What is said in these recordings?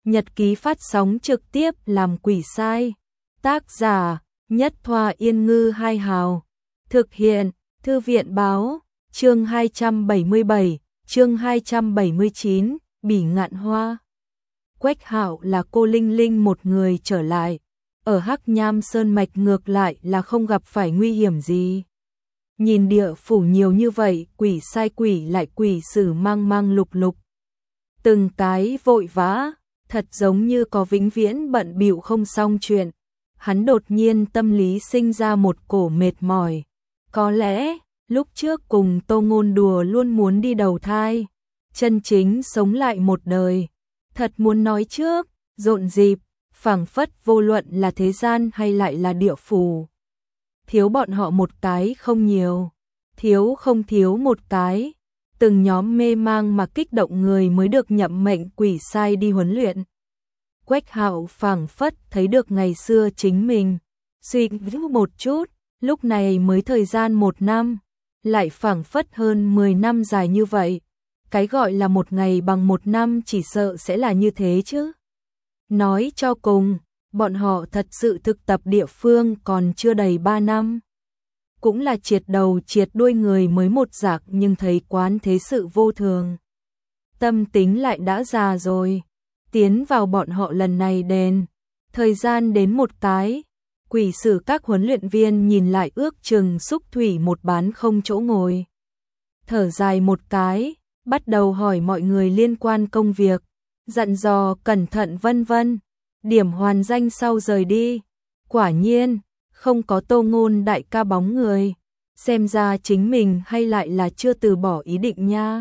Nhật ký phát sóng trực tiếp làm quỷ sai. Tác giả: Nhất Thoa Yên Ngư Hai Hào. Thực hiện: Thư viện báo. Chương 277, chương 279, Bỉ Ngạn Hoa. Quách Hạo là cô Linh Linh một người trở lại. Ở Hắc Nham Sơn Mạch ngược lại là không gặp phải nguy hiểm gì. Nhìn địa phủ nhiều như vậy, quỷ sai quỷ lại quỷ sử mang mang lục lục. Từng cái vội vã, thật giống như có vĩnh viễn bận bịu không xong chuyện. Hắn đột nhiên tâm lý sinh ra một cổ mệt mỏi. Có lẽ, lúc trước cùng Tô Ngôn đùa luôn muốn đi đầu thai, chân chính sống lại một đời. Thật muốn nói trước, rộn rịp, phảng phất vô luận là thế gian hay lại là địa phủ. Thiếu bọn họ một cái không nhiều, thiếu không thiếu một cái. Từng nhóm mê mang mà kích động người mới được nhậm mệnh quỷ sai đi huấn luyện. Quách Hạo phảng phất thấy được ngày xưa chính mình. Suy nghĩ một chút, lúc này mới thời gian 1 năm, lại phảng phất hơn 10 năm dài như vậy. Cái gọi là một ngày bằng 1 năm chỉ sợ sẽ là như thế chứ. Nói cho cùng, bọn họ thật sự thực tập địa phương còn chưa đầy 3 năm. Cũng là triệt đầu triệt đuôi người mới một giặc nhưng thấy quán thế sự vô thường. Tâm tính lại đã già rồi. Tiến vào bọn họ lần này đền. Thời gian đến một cái. Quỷ sử các huấn luyện viên nhìn lại ước chừng xúc thủy một bán không chỗ ngồi. Thở dài một cái, bắt đầu hỏi mọi người liên quan công việc. Dặn dò cẩn thận vân vân. Điểm hoàn danh sau rời đi. Quả nhiên, không có Tô Ngôn đại ca bóng người. Xem ra chính mình hay lại là chưa từ bỏ ý định nha.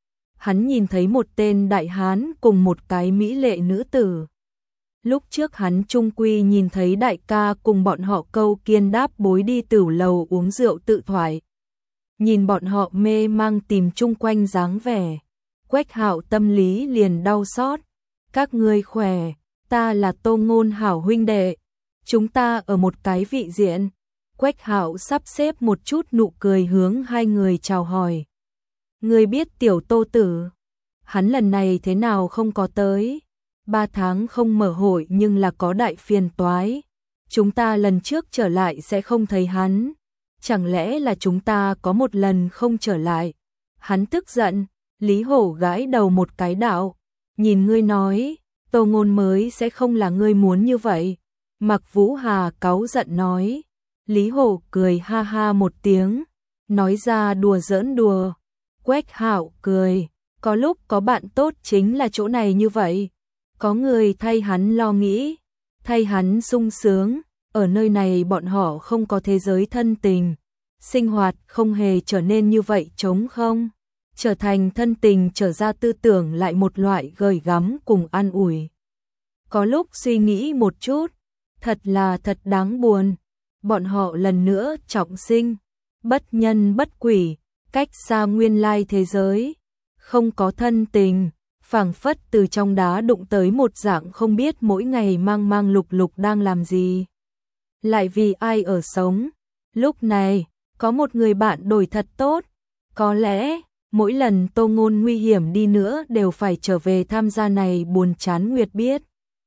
Hắn nhìn thấy một tên đại hán cùng một cái mỹ lệ nữ tử. Lúc trước hắn trung quy nhìn thấy đại ca cùng bọn họ câu kiên đáp bối đi tửu lầu uống rượu tự thoại. Nhìn bọn họ mê mang tìm chung quanh dáng vẻ. Quách Hạo tâm lý liền đau xót. Các ngươi khỏe, ta là Tô Ngôn hảo huynh đệ. Chúng ta ở một cái vị diện. Quách Hạo sắp xếp một chút nụ cười hướng hai người chào hỏi. Ngươi biết tiểu Tô tử, hắn lần này thế nào không có tới. 3 tháng không mở hội nhưng là có đại phiền toái. Chúng ta lần trước trở lại sẽ không thấy hắn. Chẳng lẽ là chúng ta có một lần không trở lại. Hắn tức giận, Lý Hổ gãi đầu một cái đạo. Nhìn ngươi nói, Tô Ngôn mới sẽ không là ngươi muốn như vậy. Mạc Vũ Hà cáu giận nói. Lý Hổ cười ha ha một tiếng, nói ra đùa giỡn đùa. Quách Hạo cười, có lúc có bạn tốt chính là chỗ này như vậy. Có người thay hắn lo nghĩ, thay hắn sung sướng. Ở nơi này bọn họ không có thế giới thân tình. Sinh hoạt không hề trở nên như vậy trống không. Trở thành thân tình trở ra tư tưởng lại một loại gửi gắm cùng an ủi. Có lúc suy nghĩ một chút, thật đáng buồn. Bọn họ lần nữa trọng sinh, bất nhân bất quỷ, cách xa nguyên lai thế giới, không có thân tình, phảng phất từ trong đá đụng tới một dạng không biết mỗi ngày mang mang lục lục đang làm gì. Lại vì ai ở sống. Lúc này, có một người bạn đổi thật tốt. Có lẽ, mỗi lần Tô Ngôn nguy hiểm đi nữa đều phải trở về tham gia này buồn chán Nguyệt biết.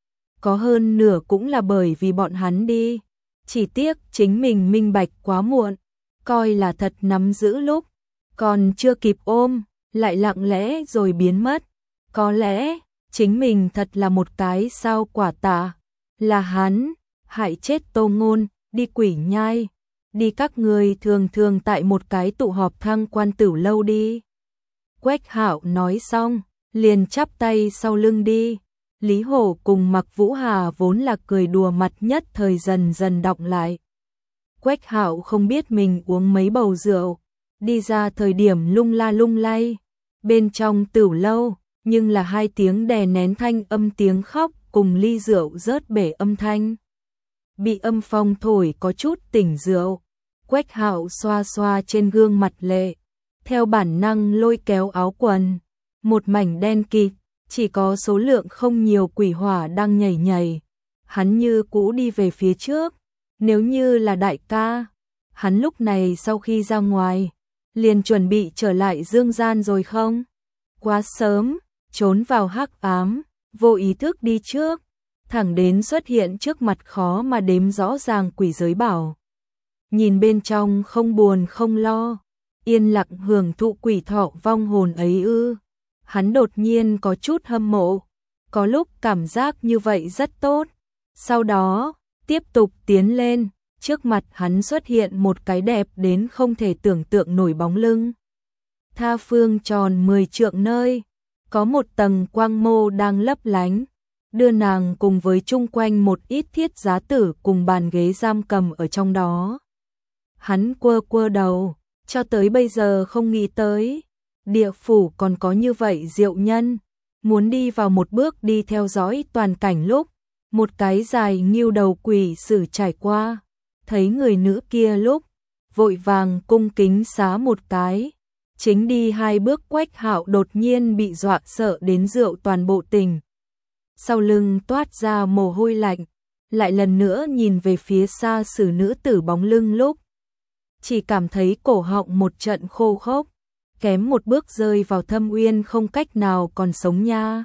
Có hơn nửa cũng là bởi vì bọn hắn đi. Chỉ tiếc chính mình minh bạch quá muộn. Coi là thật nắm giữ lúc. Còn chưa kịp ôm, lại lặng lẽ rồi biến mất. Có lẽ, chính mình thật là một cái sao quả tạ. Là hắn, hại chết Tô Ngôn, đi quỷ nhai. Đi các người thường thường tại một cái tụ họp thăng quan tửu lâu đi. Quách Hạo nói xong, liền chắp tay sau lưng đi. Lý Hổ cùng Mạc Vũ Hà vốn là cười đùa mặt nhất thời dần dần đọng lại. Quách Hạo không biết mình uống mấy bầu rượu, đi ra thời điểm lung la lung lay. Bên trong tửu lâu, nhưng là 2 tiếng đè nén thanh âm tiếng khóc cùng ly rượu rớt bể âm thanh. Bị âm phong thổi có chút tỉnh rượu. Quách Hạo xoa xoa trên gương mặt lệ, theo bản năng lôi kéo áo quần. Một mảnh đen kịt, chỉ có số lượng không nhiều quỷ hỏa đang nhảy nhảy. Hắn như cũ đi về phía trước. Nếu như là đại ca, hắn lúc này sau khi ra ngoài, liền chuẩn bị trở lại dương gian rồi không? Quá sớm, trốn vào hắc ám, vô ý thức đi trước, thẳng đến xuất hiện trước mặt khó mà đếm rõ ràng quỷ giới bảo. Nhìn bên trong không buồn không lo, yên lặng hưởng thụ quỷ thọ vong hồn ấy ư. Hắn đột nhiên có chút hâm mộ, có lúc cảm giác như vậy rất tốt. Sau đó, tiếp tục tiến lên, trước mặt hắn xuất hiện một cái đẹp đến không thể tưởng tượng nổi bóng lưng. Tha phương tròn 10 trượng nơi, có một tầng quang mô đang lấp lánh, đưa nàng cùng với chung quanh một ít thiết giá tử cùng bàn ghế giam cầm ở trong đó. Hắn quơ quơ đầu, cho tới bây giờ không nghĩ tới, địa phủ còn có như vậy diệu nhân, muốn đi vào một bước đi theo dõi toàn cảnh lúc, một cái dài nghiêu đầu quỷ sử trải qua, thấy người nữ kia lúc, vội vàng cung kính xá một cái, chính đi 2 bước Quách Hạo đột nhiên bị dọa sợ đến rượu toàn bộ tình. Sau lưng toát ra mồ hôi lạnh, lại lần nữa nhìn về phía xa sử nữ tử bóng lưng lúc, chỉ cảm thấy cổ họng một trận khô khốc, kém một bước rơi vào thâm uyên không cách nào còn sống nha.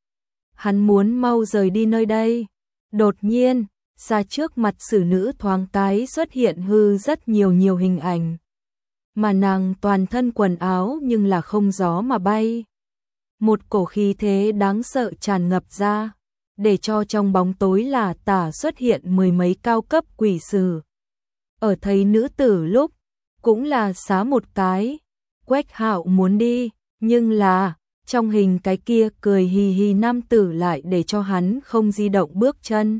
Hắn muốn mau rời đi nơi đây. Đột nhiên, xa trước mặt sử nữ thoáng cái xuất hiện hư rất nhiều hình ảnh. Mà nàng toàn thân quần áo nhưng là không gió mà bay. Một cổ khí thế đáng sợ tràn ngập ra, để cho trong bóng tối là tả xuất hiện 10 mấy cao cấp quỷ sử. Ở thấy nữ tử lúc, cũng là xá một cái, Quách Hạo muốn đi, nhưng là, trong hình cái kia cười hì hì nam tử lại để cho hắn không di động bước chân.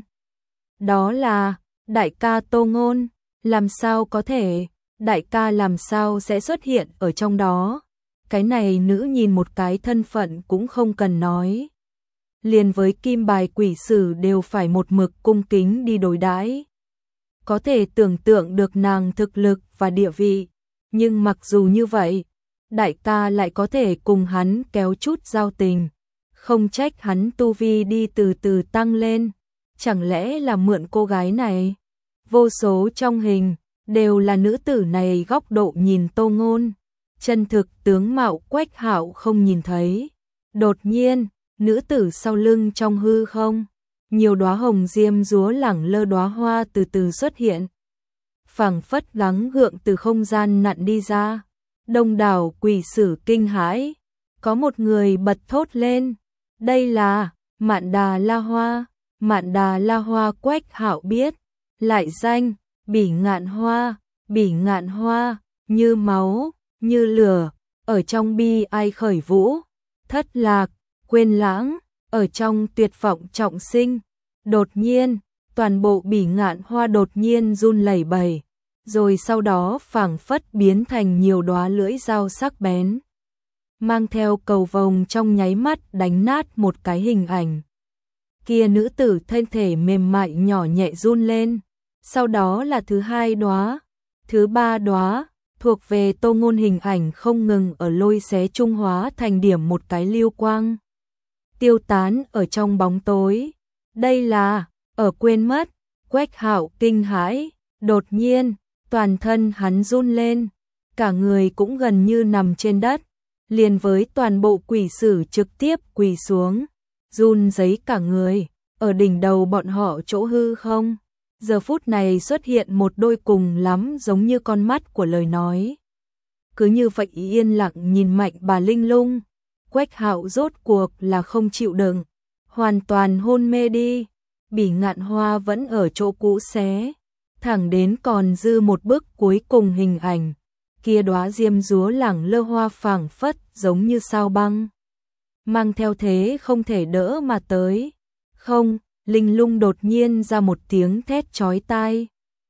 Đó là, đại ca Tô Ngôn, làm sao có thể, đại ca làm sao sẽ xuất hiện ở trong đó. Cái này nữ nhìn một cái thân phận cũng không cần nói. Liền với kim bài quỷ sử đều phải một mực cung kính đi đối đãi. Có thể tưởng tượng được nàng thực lực và địa vị, nhưng mặc dù như vậy, đại ca lại có thể cùng hắn kéo chút giao tình, không trách hắn tu vi đi từ từ tăng lên, chẳng lẽ là mượn cô gái này? Vô số trong hình, đều là nữ tử này góc độ nhìn Tô Ngôn, chân thực tướng mạo Quách Hạo không nhìn thấy. Đột nhiên, nữ tử sau lưng trong hư không, nhiều đóa hồng diêm dúa lẳng lơ đóa hoa từ từ xuất hiện. Phảng phất gắng gượng từ không gian nặn đi ra. Đông đảo quỷ sử kinh hãi, có một người bật thốt lên, đây là Mạn Đà La Hoa. Mạn Đà La Hoa Quách Hạo biết, lại danh Bỉ Ngạn Hoa. Bỉ Ngạn Hoa như máu, như lửa, ở trong bi ai khởi vũ, thất lạc, quên lãng, ở trong tuyệt vọng trọng sinh. Đột nhiên, toàn bộ Bỉ Ngạn Hoa đột nhiên run lẩy bẩy, rồi sau đó phảng phất biến thành nhiều đóa lưỡi dao sắc bén, mang theo cầu vồng trong nháy mắt đánh nát một cái hình ảnh. Kia nữ tử thân thể mềm mại nhỏ nhẹ run lên, sau đó là thứ 2 đóa, thứ 3 đóa, thuộc về Tô Ngôn hình ảnh không ngừng ở lôi xé trung hóa thành điểm một cái lưu quang, tiêu tán ở trong bóng tối. Đây là, ở quên mất, Quách Hạo kinh hãi, đột nhiên, toàn thân hắn run lên, cả người cũng gần như nằm trên đất, liền với toàn bộ quỷ sử trực tiếp quỳ xuống, run rẩy cả người, ở đỉnh đầu bọn họ chỗ hư không. Giờ phút này xuất hiện một đôi cùng lắm giống như con mắt của lời nói. Cứ như vậy yên lặng nhìn Mạnh Bà Linh Lung, Quách Hạo rốt cuộc là không chịu đựng, hoàn toàn hôn mê đi. Bỉ Ngạn Hoa vẫn ở chỗ cũ xé, thẳng đến còn dư một bước cuối cùng hình ảnh, kia đóa diêm dúa lẳng lơ hoa phảng phất giống như sao băng, mang theo thế không thể đỡ mà tới. Không, Linh Lung đột nhiên ra một tiếng thét chói tai.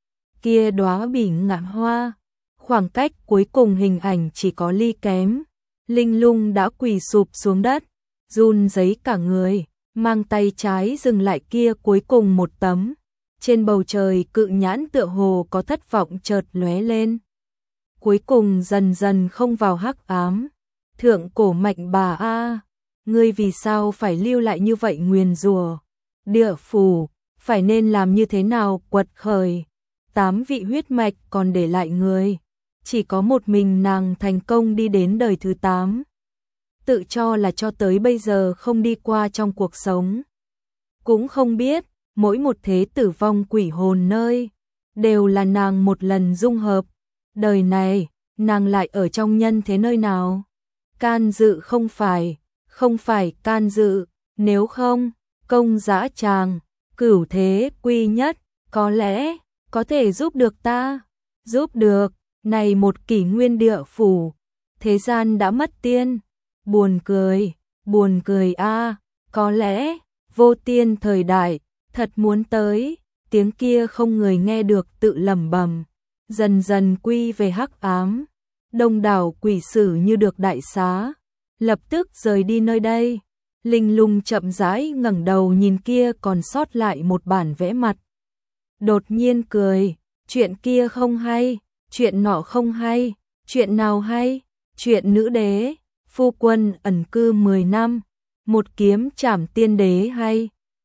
Kia đóa Bỉ Ngạn Hoa, khoảng cách cuối cùng hình ảnh chỉ có ly kém. Linh Lung đã quỳ sụp xuống đất, run rẩy cả người, mang tay trái dừng lại kia cuối cùng một tấm. Trên bầu trời cự nhãn tựa hồ có thất vọng chợt lóe lên. Cuối cùng dần dần không vào hắc ám. Thượng cổ Mạnh Bà a, ngươi vì sao phải lưu lại như vậy nguyền rủa? Địa phủ, phải nên làm như thế nào quật khởi? 8 vị huyết mạch còn để lại người, chỉ có một mình nàng thành công đi đến đời thứ 8. tự cho là cho tới bây giờ không đi qua trong cuộc sống. Cũng không biết, mỗi một thế tử vong quỷ hồn nơi, đều là nàng một lần dung hợp. Đời này, nàng lại ở trong nhân thế nơi nào? Can Dự không phải Can Dự, nếu không, Công Dã Tràng, Cửu Thế Quy Nhất, có lẽ, có thể giúp được ta. Giúp được, này một kỷ nguyên địa phủ, thế gian đã mất tiên. Buồn cười a, có lẽ, vô tiên thời đại, thật muốn tới, tiếng kia không người nghe được tự lẩm bẩm, dần dần quy về hắc ám. Đông đảo quỷ sử như được đại xá, lập tức rời đi nơi đây. Linh Lung chậm rãi ngẩng đầu nhìn kia còn sót lại một bản vẽ mặt. Đột nhiên cười, chuyện kia không hay, chuyện nọ không hay, chuyện nào hay? Chuyện nữ đế, phu quân ẩn cư 10 năm, một kiếm trảm tiên đế hay,